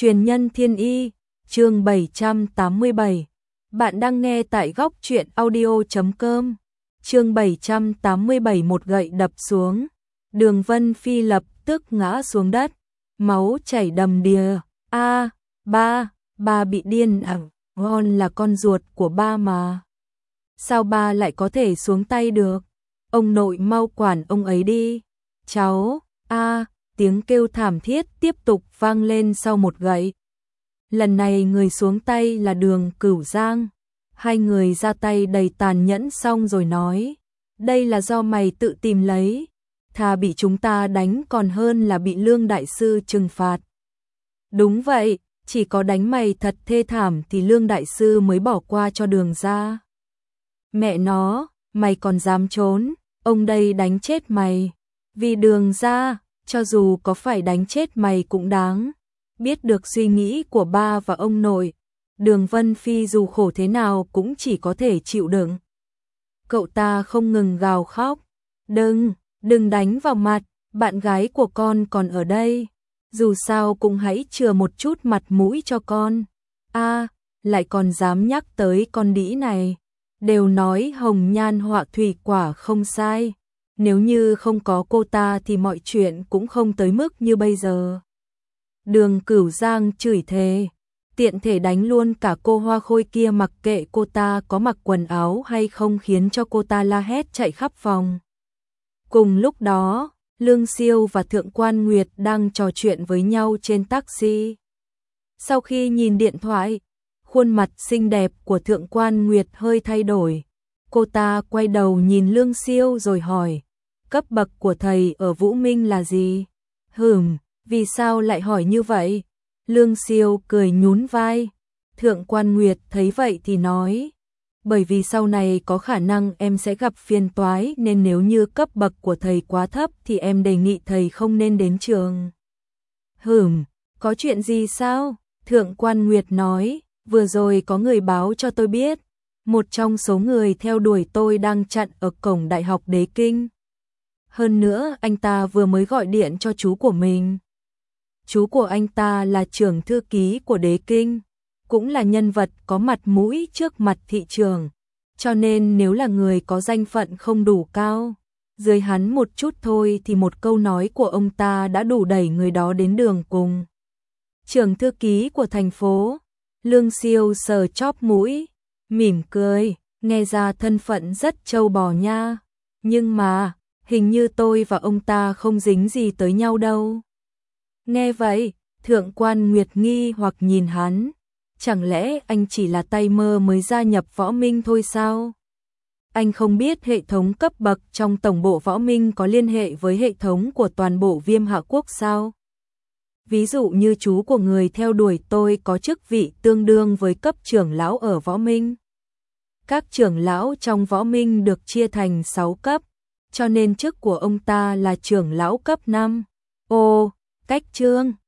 Truyền nhân thiên y, chương 787. Bạn đang nghe tại góc truyện audio.com. Chương 787, một gậy đập xuống. Đường Vân Phi lập tức ngã xuống đất, máu chảy đầm đìa. Ba bị điên à? Ngon là con ruột của ba mà. Sao ba lại có thể xuống tay được? Ông nội mau quản ông ấy đi. Cháu, tiếng kêu thảm thiết tiếp tục vang lên sau một gậy. Lần này người xuống tay là Đường Cửu Giang. Hai người ra tay đầy tàn nhẫn xong rồi nói, đây là do mày tự tìm lấy, thà bị chúng ta đánh còn hơn là bị Lương đại sư trừng phạt. Đúng vậy, chỉ có đánh mày thật thê thảm thì Lương đại sư mới bỏ qua cho Đường ra. Mẹ nó, mày còn dám trốn, ông đây đánh chết mày. Vì Đường ra, cho dù có phải đánh chết mày cũng đáng. Biết được suy nghĩ của ba và ông nội, Đường Vân Phi dù khổ thế nào cũng chỉ có thể chịu đựng. Cậu ta không ngừng gào khóc. Đừng đánh vào mặt, bạn gái của con còn ở đây. Dù sao cũng hãy chừa một chút mặt mũi cho con. Lại còn dám nhắc tới con đĩ này. Đều nói hồng nhan họa thủy quả không sai. Nếu như không có cô ta thì mọi chuyện cũng không tới mức như bây giờ. Đường Cửu Giang chửi thề, tiện thể đánh luôn cả cô Hoa Khôi kia, mặc kệ cô ta có mặc quần áo hay không, khiến cho cô ta la hét chạy khắp phòng. Cùng lúc đó, Lương Siêu và Thượng Quan Nguyệt đang trò chuyện với nhau trên taxi. Sau khi nhìn điện thoại, khuôn mặt xinh đẹp của Thượng Quan Nguyệt hơi thay đổi. Cô ta quay đầu nhìn Lương Siêu rồi hỏi, cấp bậc của thầy ở Vũ Minh là gì? Vì sao lại hỏi như vậy? Lương Siêu cười nhún vai. Thượng Quan Nguyệt thấy vậy thì nói, bởi vì sau này có khả năng em sẽ gặp phiền toái, nên nếu như cấp bậc của thầy quá thấp thì em đề nghị thầy không nên đến trường. Có chuyện gì sao? Thượng Quan Nguyệt nói, vừa rồi có người báo cho tôi biết, một trong số người theo đuổi tôi đang chặn ở cổng Đại học Đế Kinh. Hơn nữa anh ta vừa mới gọi điện cho chú của mình. Chú của anh ta là trưởng thư ký của Đế Kinh, cũng là nhân vật có mặt mũi trước mặt thị trường, cho nên nếu là người có danh phận không đủ cao, dưới hắn một chút thôi thì một câu nói của ông ta đã đủ đẩy người đó đến đường cùng. Trưởng thư ký của thành phố. Lương Siêu sờ chóp mũi, mỉm cười, nghe ra thân phận rất trâu bò nha, nhưng mà hình như tôi và ông ta không dính gì tới nhau đâu. Nghe vậy, Thượng Quan Nguyệt nghi hoặc nhìn hắn, chẳng lẽ anh chỉ là tay mơ mới gia nhập Võ Minh thôi sao? Anh không biết hệ thống cấp bậc trong tổng bộ Võ Minh có liên hệ với hệ thống của toàn bộ Viêm Hạ Quốc sao? Ví dụ như chú của người theo đuổi tôi có chức vị tương đương với cấp trưởng lão ở Võ Minh. Các trưởng lão trong Võ Minh được chia thành 6 cấp, cho nên chức của ông ta là trưởng lão cấp 5. Cách Trương,